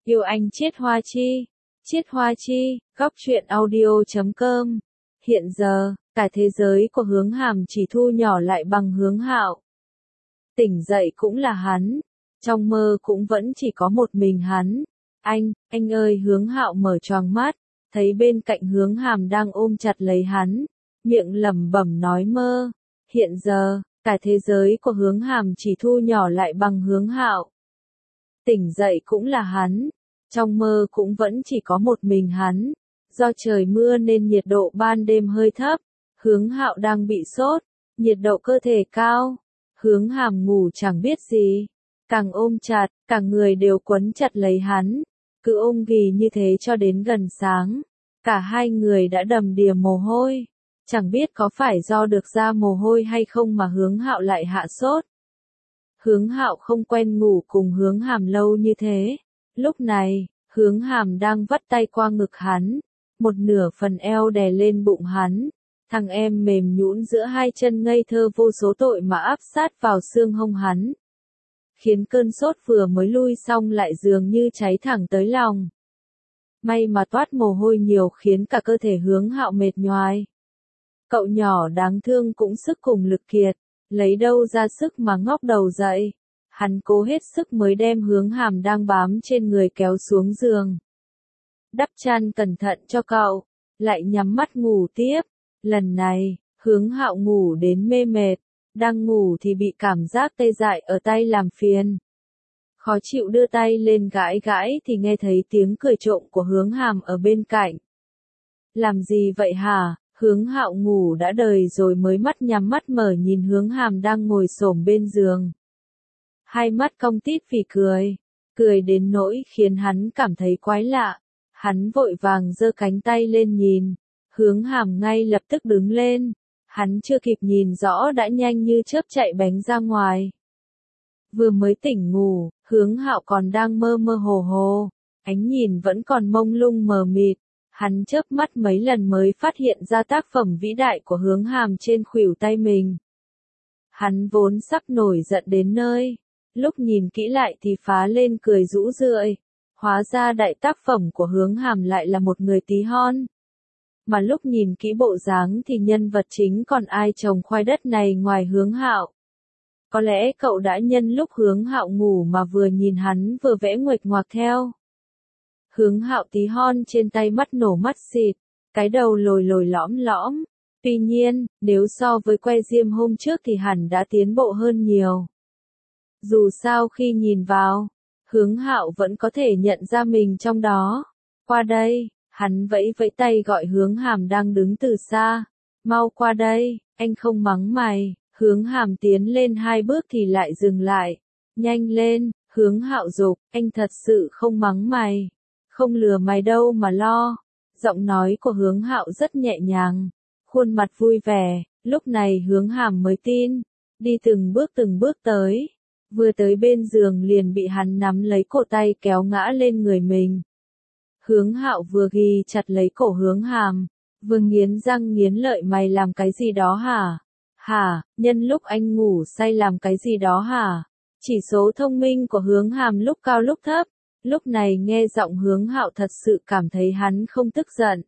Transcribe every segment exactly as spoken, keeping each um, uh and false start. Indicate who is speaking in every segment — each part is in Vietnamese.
Speaker 1: Yêu anh Chiết Hoa Chi. Chiết Hoa Chi, góc truyện audio chấm com. Hiện giờ, cả thế giới của Hướng Hàm chỉ thu nhỏ lại bằng Hướng Hạo. Tỉnh dậy cũng là hắn, trong mơ cũng vẫn chỉ có một mình hắn. Anh, anh ơi, Hướng Hạo mở choàng mắt, thấy bên cạnh Hướng Hàm đang ôm chặt lấy hắn, miệng lẩm bẩm nói mơ. Hiện giờ, cả thế giới của Hướng Hàm chỉ thu nhỏ lại bằng Hướng Hạo. Tỉnh dậy cũng là hắn, trong mơ cũng vẫn chỉ có một mình hắn. Do trời mưa nên nhiệt độ ban đêm hơi thấp, Hướng Hạo đang bị sốt, nhiệt độ cơ thể cao. Hướng Hàm ngủ chẳng biết gì, càng ôm chặt, cả người đều quấn chặt lấy hắn, cứ ôm ghì như thế cho đến gần sáng. Cả hai người đã đầm đìa mồ hôi, chẳng biết có phải do được ra mồ hôi hay không mà Hướng Hạo lại hạ sốt. Hướng Hạo không quen ngủ cùng Hướng Hàm lâu như thế. Lúc này, Hướng Hàm đang vắt tay qua ngực hắn, một nửa phần eo đè lên bụng hắn. Thằng em mềm nhũn giữa hai chân ngây thơ vô số tội mà áp sát vào xương hông hắn, khiến cơn sốt vừa mới lui xong lại dường như cháy thẳng tới lòng. May mà toát mồ hôi nhiều khiến cả cơ thể Hướng Hạo mệt nhoài. Cậu nhỏ đáng thương cũng sức cùng lực kiệt, lấy đâu ra sức mà ngóc đầu dậy. Hắn cố hết sức mới đem Hướng Hàm đang bám trên người kéo xuống giường. Đắp chăn cẩn thận cho cậu, lại nhắm mắt ngủ tiếp. Lần này, Hướng Hạo ngủ đến mê mệt, đang ngủ thì bị cảm giác tê dại ở tay làm phiền. Khó chịu đưa tay lên gãi gãi thì nghe thấy tiếng cười trộm của Hướng Hàm ở bên cạnh. Làm gì vậy hả? Hướng Hạo ngủ đã đời rồi mới mắt nhắm mắt mở nhìn Hướng Hàm đang ngồi xổm bên giường. Hai mắt cong tít vì cười, cười đến nỗi khiến hắn cảm thấy quái lạ. Hắn vội vàng giơ cánh tay lên nhìn, Hướng Hàm ngay lập tức đứng lên. Hắn chưa kịp nhìn rõ đã nhanh như chớp chạy bánh ra ngoài. Vừa mới tỉnh ngủ, Hướng Hạo còn đang mơ mơ hồ hồ, ánh nhìn vẫn còn mông lung mờ mịt. Hắn chớp mắt mấy lần mới phát hiện ra tác phẩm vĩ đại của Hướng Hàm trên khuỷu tay mình. Hắn vốn sắp nổi giận đến nơi, lúc nhìn kỹ lại thì phá lên cười rũ rượi. Hóa ra đại tác phẩm của Hướng Hàm lại là một người tí hon. Mà lúc nhìn kỹ bộ dáng thì nhân vật chính còn ai trồng khoai đất này ngoài Hướng Hạo. Có lẽ cậu đã nhân lúc Hướng Hạo ngủ mà vừa nhìn hắn vừa vẽ nguệch ngoạc theo. Hướng Hạo tí hon trên tay mắt nổ mắt xịt, cái đầu lồi lồi lõm lõm. Tuy nhiên, nếu so với que diêm hôm trước thì hẳn đã tiến bộ hơn nhiều. Dù sao khi nhìn vào, Hướng Hạo vẫn có thể nhận ra mình trong đó. Qua đây, hắn vẫy vẫy tay gọi Hướng Hàm đang đứng từ xa. Mau qua đây, anh không mắng mày. Hướng Hàm tiến lên hai bước thì lại dừng lại. Nhanh lên, Hướng Hạo giục, anh thật sự không mắng mày. Không lừa mày đâu mà lo. Giọng nói của Hướng Hạo rất nhẹ nhàng, khuôn mặt vui vẻ. Lúc này Hướng Hàm mới tin, đi từng bước từng bước tới. Vừa tới bên giường liền bị hắn nắm lấy cổ tay kéo ngã lên người mình. Hướng Hạo vừa ghi chặt lấy cổ Hướng Hàm, vừa nghiến răng nghiến lợi, mày làm cái gì đó hả? Hả, nhân lúc anh ngủ say làm cái gì đó hả? Chỉ số thông minh của Hướng Hàm lúc cao lúc thấp. Lúc này nghe giọng Hướng Hạo thật sự cảm thấy hắn không tức giận.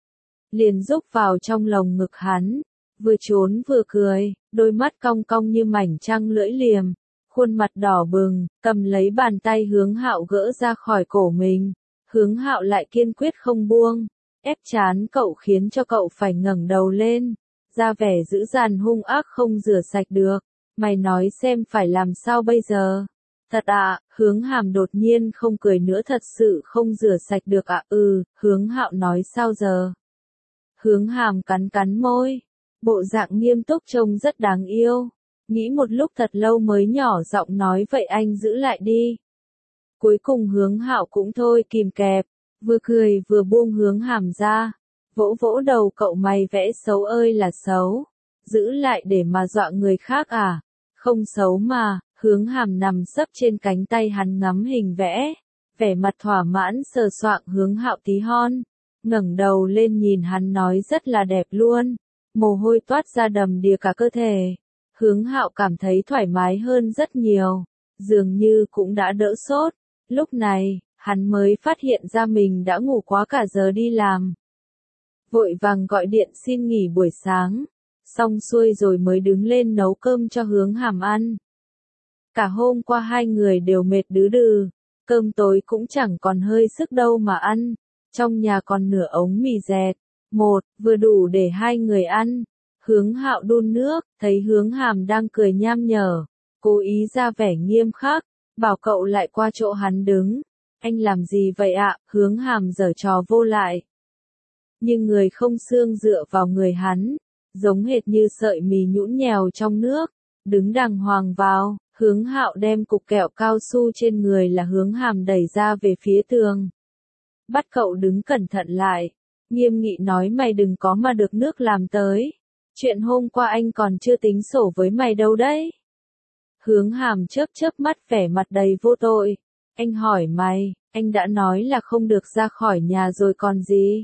Speaker 1: Liền rúc vào trong lồng ngực hắn, vừa trốn vừa cười, đôi mắt cong cong như mảnh trăng lưỡi liềm, khuôn mặt đỏ bừng, cầm lấy bàn tay Hướng Hạo gỡ ra khỏi cổ mình. Hướng Hạo lại kiên quyết không buông, ép chán cậu khiến cho cậu phải ngẩng đầu lên, ra vẻ dữ dằn hung ác không rửa sạch được. Mày nói xem phải làm sao bây giờ? Thật ạ, à, Hướng Hàm đột nhiên không cười nữa, thật sự không rửa sạch được ạ. À? Ừ, Hướng Hạo nói sao giờ? Hướng Hàm cắn cắn môi, bộ dạng nghiêm túc trông rất đáng yêu. Nghĩ một lúc thật lâu mới nhỏ giọng nói vậy anh giữ lại đi. Cuối cùng Hướng Hạo cũng thôi kìm kẹp, vừa cười vừa buông Hướng Hàm ra, vỗ vỗ đầu cậu, mày vẽ xấu ơi là xấu, giữ lại để mà dọa người khác à? Không xấu mà. Hướng Hàm nằm sấp trên cánh tay hắn ngắm hình vẽ, vẻ mặt thỏa mãn sờ soạng Hướng Hạo tí hon, ngẩng đầu lên nhìn hắn nói rất là đẹp luôn, mồ hôi toát ra đầm đìa cả cơ thể. Hướng Hạo cảm thấy thoải mái hơn rất nhiều, dường như cũng đã đỡ sốt. Lúc này, hắn mới phát hiện ra mình đã ngủ quá cả giờ đi làm. Vội vàng gọi điện xin nghỉ buổi sáng, xong xuôi rồi mới đứng lên nấu cơm cho Hướng Hàm ăn. Cả hôm qua hai người đều mệt đứ đừ, cơm tối cũng chẳng còn hơi sức đâu mà ăn, trong nhà còn nửa ống mì dẹt, một, vừa đủ để hai người ăn. Hướng Hạo đun nước, thấy Hướng Hàm đang cười nham nhở, cố ý ra vẻ nghiêm khắc, bảo cậu lại qua chỗ hắn đứng. Anh làm gì vậy ạ? Hướng Hàm giở trò vô lại. Nhưng người không xương dựa vào người hắn, giống hệt như sợi mì nhũn nhèo trong nước, đứng đàng hoàng vào. Hướng Hạo đem cục kẹo cao su trên người là Hướng Hàm đẩy ra về phía tường. Bắt cậu đứng cẩn thận lại, nghiêm nghị nói mày đừng có mà được nước làm tới. Chuyện hôm qua anh còn chưa tính sổ với mày đâu đấy. Hướng Hàm chớp chớp mắt vẻ mặt đầy vô tội. Anh hỏi mày, anh đã nói là không được ra khỏi nhà rồi còn gì.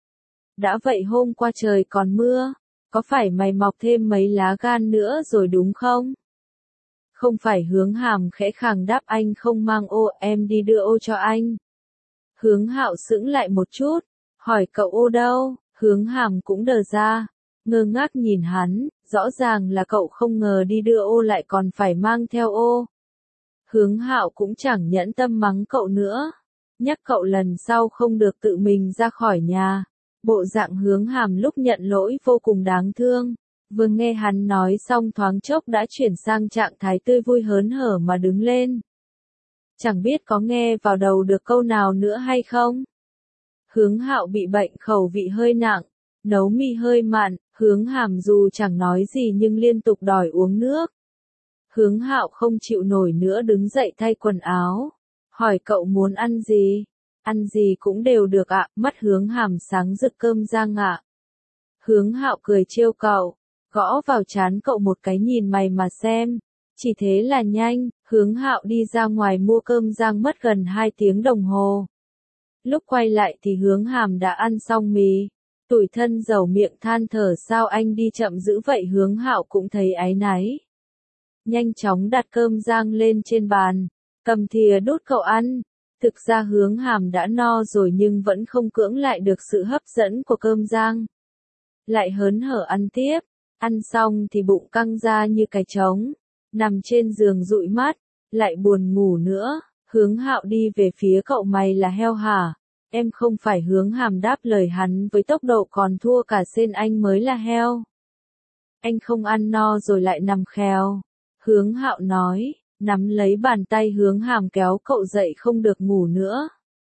Speaker 1: Đã vậy hôm qua trời còn mưa, có phải mày mọc thêm mấy lá gan nữa rồi đúng không? Không phải. Hướng Hàm khẽ khàng đáp anh không mang ô, em đi đưa ô cho anh. Hướng Hạo sững lại một chút, hỏi cậu ô đâu? Hướng Hàm cũng đờ ra, ngơ ngác nhìn hắn, rõ ràng là cậu không ngờ đi đưa ô lại còn phải mang theo ô. Hướng Hạo cũng chẳng nhẫn tâm mắng cậu nữa, nhắc cậu lần sau không được tự mình ra khỏi nhà. Bộ dạng Hướng Hàm lúc nhận lỗi vô cùng đáng thương. Vừa nghe hắn nói xong thoáng chốc đã chuyển sang trạng thái tươi vui hớn hở mà đứng lên. Chẳng biết có nghe vào đầu được câu nào nữa hay không? Hướng Hạo bị bệnh khẩu vị hơi nặng, nấu mì hơi mặn, Hướng Hàm dù chẳng nói gì nhưng liên tục đòi uống nước. Hướng Hạo không chịu nổi nữa đứng dậy thay quần áo, hỏi cậu muốn ăn gì? Ăn gì cũng đều được ạ, mắt Hướng Hàm sáng rực cơm rang ạ. Hướng Hạo cười trêu cậu, gõ vào trán cậu một cái nhìn mày mà xem, chỉ thế là nhanh. Hướng Hạo đi ra ngoài mua cơm rang mất gần hai tiếng đồng hồ. Lúc quay lại thì Hướng Hàm đã ăn xong mì, tủi thân dầu miệng than thở sao anh đi chậm dữ vậy. Hướng Hạo cũng thấy áy náy. Nhanh chóng đặt cơm rang lên trên bàn, cầm thìa đút cậu ăn. Thực ra Hướng Hàm đã no rồi nhưng vẫn không cưỡng lại được sự hấp dẫn của cơm rang. Lại hớn hở ăn tiếp, ăn xong thì bụng căng ra như cái trống, nằm trên giường dụi mắt, lại buồn ngủ nữa. Hướng Hạo đi về phía cậu, mày là heo hả? Em không phải. Hướng Hàm đáp lời hắn với tốc độ còn thua cả sên, anh mới là heo. Anh không ăn no rồi lại nằm khèo. Hướng Hạo nói, nắm lấy bàn tay Hướng Hàm kéo cậu dậy, không được ngủ nữa.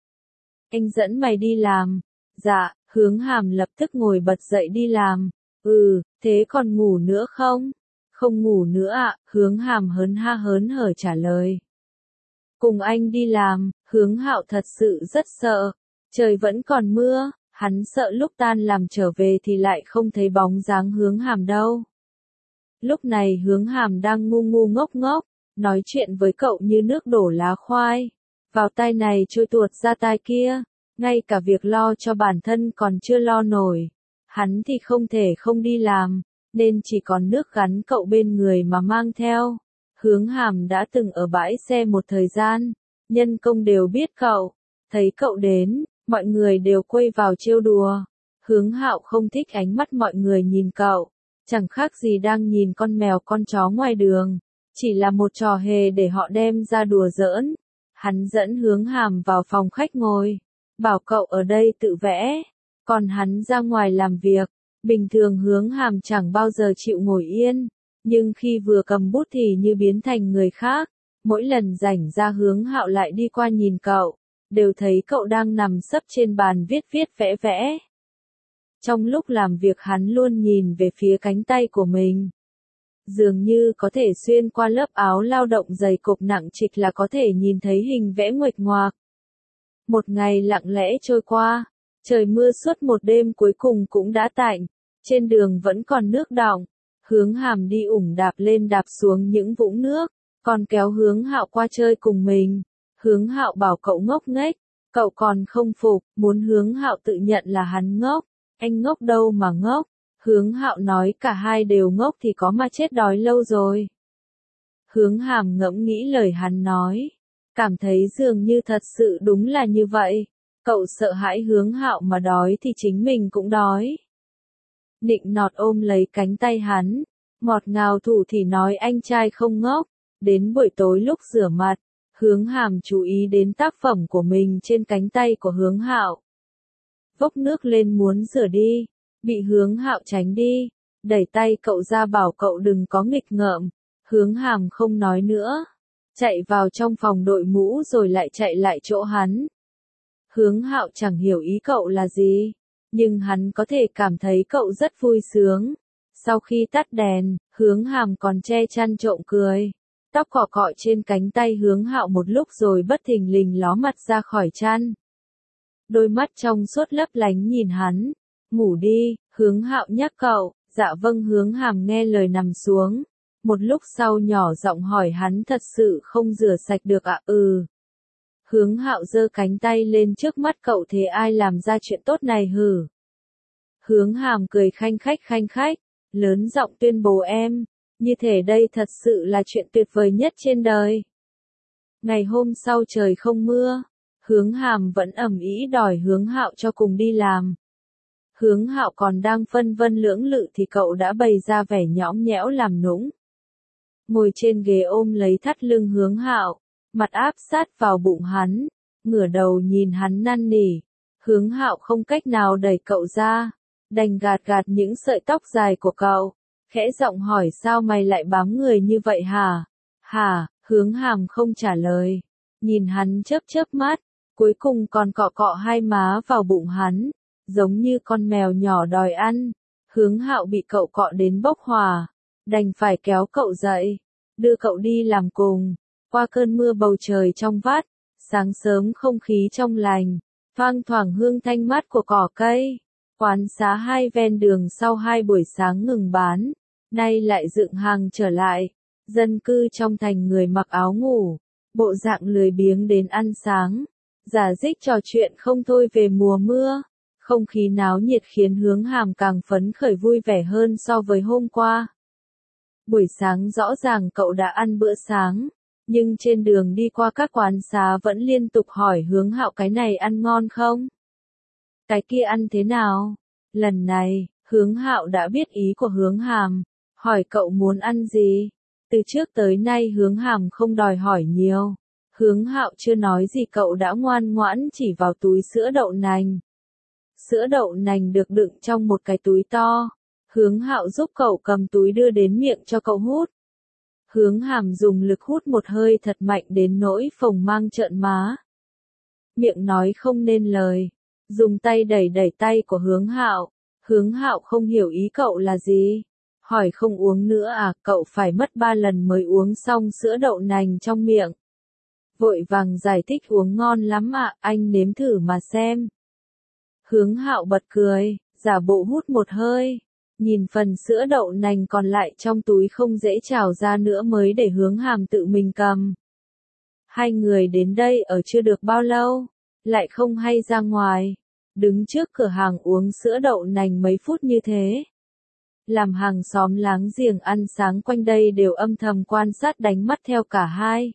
Speaker 1: Anh dẫn mày đi làm. Dạ. Hướng Hàm lập tức ngồi bật dậy đi làm. Ừ, thế còn ngủ nữa không? Không ngủ nữa ạ. Hướng Hàm hớn ha hớn hở trả lời. Cùng anh đi làm. Hướng Hạo thật sự rất sợ. Trời vẫn còn mưa, hắn sợ lúc tan làm trở về thì lại không thấy bóng dáng Hướng Hàm đâu. Lúc này Hướng Hàm đang ngu ngu ngốc ngốc, nói chuyện với cậu như nước đổ lá khoai, vào tai này trôi tuột ra tai kia, ngay cả việc lo cho bản thân còn chưa lo nổi. Hắn thì không thể không đi làm, nên chỉ còn nước gắn cậu bên người mà mang theo. Hướng Hàm đã từng ở bãi xe một thời gian, nhân công đều biết cậu, thấy cậu đến, mọi người đều quây vào trêu đùa. Hướng Hạo không thích ánh mắt mọi người nhìn cậu, chẳng khác gì đang nhìn con mèo con chó ngoài đường, chỉ là một trò hề để họ đem ra đùa giỡn. Hắn dẫn Hướng Hàm vào phòng khách ngồi, bảo cậu ở đây tự vẽ, còn hắn ra ngoài làm việc. Bình thường Hướng Hàm chẳng bao giờ chịu ngồi yên, nhưng khi vừa cầm bút thì như biến thành người khác. Mỗi lần rảnh ra Hướng Hạo lại đi qua nhìn cậu, đều thấy cậu đang nằm sấp trên bàn viết viết vẽ vẽ. Trong lúc làm việc hắn luôn nhìn về phía cánh tay của mình. Dường như có thể xuyên qua lớp áo lao động dày cộp nặng trịch là có thể nhìn thấy hình vẽ nguệch ngoạc. Một ngày lặng lẽ trôi qua, trời mưa suốt một đêm cuối cùng cũng đã tạnh, trên đường vẫn còn nước đọng. Hướng Hàm đi ủng đạp lên đạp xuống những vũng nước, còn kéo Hướng Hạo qua chơi cùng mình. Hướng Hạo bảo cậu ngốc nghếch, cậu còn không phục, muốn Hướng Hạo tự nhận là hắn ngốc. Anh ngốc đâu mà ngốc. Hướng Hạo nói cả hai đều ngốc thì có mà chết đói lâu rồi. Hướng Hàm ngẫm nghĩ lời hắn nói. Cảm thấy dường như thật sự đúng là như vậy. Cậu sợ hãi Hướng Hạo mà đói thì chính mình cũng đói. Nịnh nọt ôm lấy cánh tay hắn, ngọt ngào thủ thì nói anh trai không ngốc. Đến buổi tối lúc rửa mặt, Hướng Hàm chú ý đến tác phẩm của mình trên cánh tay của Hướng Hạo. Vốc nước lên muốn rửa đi, bị Hướng Hạo tránh đi, đẩy tay cậu ra bảo cậu đừng có nghịch ngợm. Hướng Hàm không nói nữa, chạy vào trong phòng đội mũ rồi lại chạy lại chỗ hắn. Hướng Hạo chẳng hiểu ý cậu là gì, nhưng hắn có thể cảm thấy cậu rất vui sướng. Sau khi tắt đèn, Hướng Hàm còn che chăn trộm cười. Tóc cọ cọ trên cánh tay Hướng Hạo một lúc rồi bất thình lình ló mặt ra khỏi chăn. Đôi mắt trong suốt lấp lánh nhìn hắn. Ngủ đi, Hướng Hạo nhắc cậu. Dạ vâng. Hướng Hàm nghe lời nằm xuống. Một lúc sau nhỏ giọng hỏi hắn thật sự không rửa sạch được ạ? Ừ. Hướng Hạo giơ cánh tay lên trước mắt cậu, thế ai làm ra chuyện tốt này hử? Hướng Hàm cười khanh khách khanh khách, lớn giọng tuyên bố em, như thể đây thật sự là chuyện tuyệt vời nhất trên đời. Ngày hôm sau trời không mưa, Hướng Hàm vẫn ầm ĩ đòi Hướng Hạo cho cùng đi làm. Hướng Hạo còn đang phân vân lưỡng lự thì cậu đã bày ra vẻ nhõng nhẽo làm nũng. Ngồi trên ghế ôm lấy thắt lưng Hướng Hạo, mặt áp sát vào bụng hắn, ngửa đầu nhìn hắn năn nỉ. Hướng Hạo không cách nào đẩy cậu ra, đành gạt gạt những sợi tóc dài của cậu, khẽ giọng hỏi sao mày lại bám người như vậy hả? Hả? Hướng Hàm không trả lời, nhìn hắn chớp chớp mắt, cuối cùng còn cọ cọ hai má vào bụng hắn, giống như con mèo nhỏ đòi ăn. Hướng Hạo bị cậu cọ đến bốc hỏa, đành phải kéo cậu dậy, đưa cậu đi làm cùng. Qua cơn mưa bầu trời trong vắt, sáng sớm không khí trong lành, thoang thoảng hương thanh mát của cỏ cây. Quán xá hai ven đường sau hai buổi sáng ngừng bán, nay lại dựng hàng trở lại. Dân cư trong thành người mặc áo ngủ, bộ dạng lười biếng đến ăn sáng, rả rích trò chuyện không thôi về mùa mưa. Không khí náo nhiệt khiến Hướng Hàm càng phấn khởi vui vẻ hơn so với hôm qua. Buổi sáng rõ ràng cậu đã ăn bữa sáng, nhưng trên đường đi qua các quán xá vẫn liên tục hỏi Hướng Hạo cái này ăn ngon không? Cái kia ăn thế nào? Lần này, Hướng Hạo đã biết ý của Hướng Hàm, hỏi cậu muốn ăn gì? Từ trước tới nay Hướng Hàm không đòi hỏi nhiều. Hướng Hạo chưa nói gì cậu đã ngoan ngoãn chỉ vào túi sữa đậu nành. Sữa đậu nành được đựng trong một cái túi to. Hướng Hạo giúp cậu cầm túi đưa đến miệng cho cậu hút. Hướng Hàm dùng lực hút một hơi thật mạnh đến nỗi phồng mang trợn má. Miệng nói không nên lời, dùng tay đẩy đẩy tay của Hướng Hạo. Hướng Hạo không hiểu ý cậu là gì. Hỏi không uống nữa à? Cậu phải mất ba lần mới uống xong sữa đậu nành trong miệng. Vội vàng giải thích uống ngon lắm ạ, à, anh nếm thử mà xem. Hướng Hạo bật cười, giả bộ hút một hơi. Nhìn phần sữa đậu nành còn lại trong túi không dễ trào ra nữa mới để Hướng Hàm tự mình cầm. Hai người đến đây ở chưa được bao lâu, lại không hay ra ngoài, đứng trước cửa hàng uống sữa đậu nành mấy phút như thế. Làm hàng xóm láng giềng ăn sáng quanh đây đều âm thầm quan sát đánh mắt theo cả hai.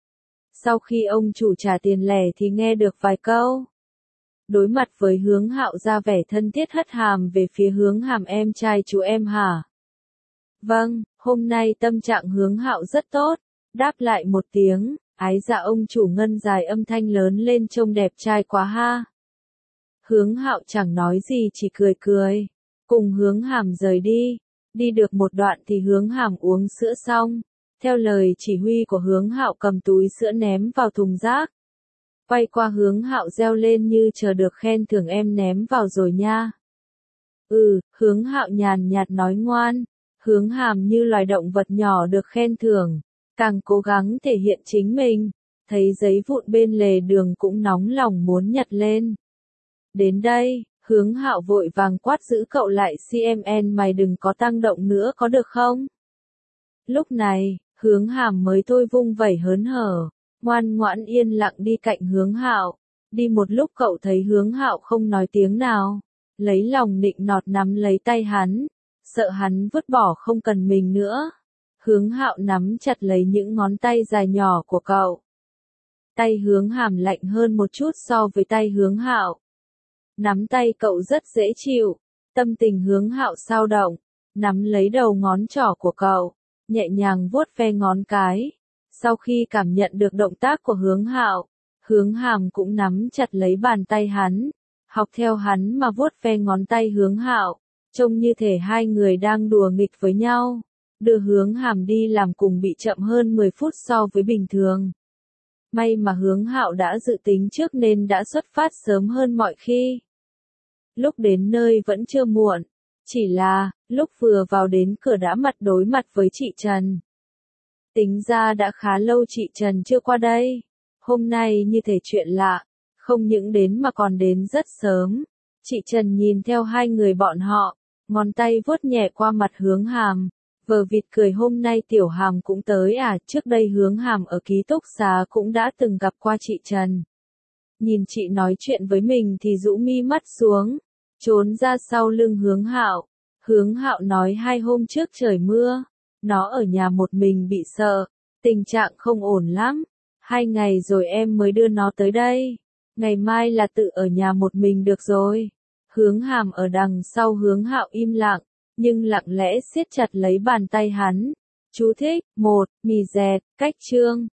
Speaker 1: Sau khi ông chủ trả tiền lẻ thì nghe được vài câu. Đối mặt với Hướng Hạo ra vẻ thân thiết hất hàm về phía Hướng Hàm em trai chú em hả? Vâng, hôm nay tâm trạng Hướng Hạo rất tốt, đáp lại một tiếng, ái dạ ông chủ ngân dài âm thanh lớn lên trông đẹp trai quá ha. Hướng Hạo chẳng nói gì chỉ cười cười, cùng Hướng Hàm rời đi, đi được một đoạn thì Hướng Hàm uống sữa xong, theo lời chỉ huy của Hướng Hạo cầm túi sữa ném vào thùng rác. Quay qua Hướng Hạo reo lên như chờ được khen thưởng em ném vào rồi nha. Ừ, Hướng Hạo nhàn nhạt nói ngoan. Hướng Hàm như loài động vật nhỏ được khen thưởng, càng cố gắng thể hiện chính mình, thấy giấy vụn bên lề đường cũng nóng lòng muốn nhặt lên. Đến đây, Hướng Hạo vội vàng quát giữ cậu lại, xê em en mày đừng có tăng động nữa có được không? Lúc này, Hướng Hàm mới thôi vung vẩy hớn hở, ngoan ngoãn yên lặng đi cạnh Hướng Hạo. Đi một lúc cậu thấy Hướng Hạo không nói tiếng nào, lấy lòng nịnh nọt nắm lấy tay hắn, sợ hắn vứt bỏ không cần mình nữa. Hướng Hạo nắm chặt lấy những ngón tay dài nhỏ của cậu. Tay Hướng Hàm lạnh hơn một chút so với tay Hướng Hạo. Nắm tay cậu rất dễ chịu, tâm tình Hướng Hạo dao động, nắm lấy đầu ngón trỏ của cậu, nhẹ nhàng vuốt ve ngón cái. Sau khi cảm nhận được động tác của Hướng Hạo, Hướng Hàm cũng nắm chặt lấy bàn tay hắn, học theo hắn mà vuốt ve ngón tay Hướng Hạo, trông như thể hai người đang đùa nghịch với nhau. Đưa Hướng Hàm đi làm cùng bị chậm hơn mười phút so với bình thường. May mà Hướng Hạo đã dự tính trước nên đã xuất phát sớm hơn mọi khi. Lúc đến nơi vẫn chưa muộn, chỉ là, lúc vừa vào đến cửa đã mặt đối mặt với chị Trần. Tính ra đã khá lâu chị Trần chưa qua đây. Hôm nay như thể chuyện lạ, không những đến mà còn đến rất sớm. Chị Trần nhìn theo hai người bọn họ, ngón tay vuốt nhẹ qua mặt Hướng Hàm, vờ vịt cười hôm nay Tiểu Hàm cũng tới à, trước đây Hướng Hàm ở ký túc xá cũng đã từng gặp qua chị Trần. Nhìn chị nói chuyện với mình thì rũ mi mắt xuống, trốn ra sau lưng Hướng Hạo. Hướng Hạo nói hai hôm trước trời mưa, nó ở nhà một mình bị sợ, tình trạng không ổn lắm. Hai ngày rồi em mới đưa nó tới đây, ngày mai là tự ở nhà một mình được rồi. Hướng Hàm ở đằng sau Hướng Hạo im lặng, nhưng lặng lẽ siết chặt lấy bàn tay hắn. Chú thích, một, mì dẹt, cách chương.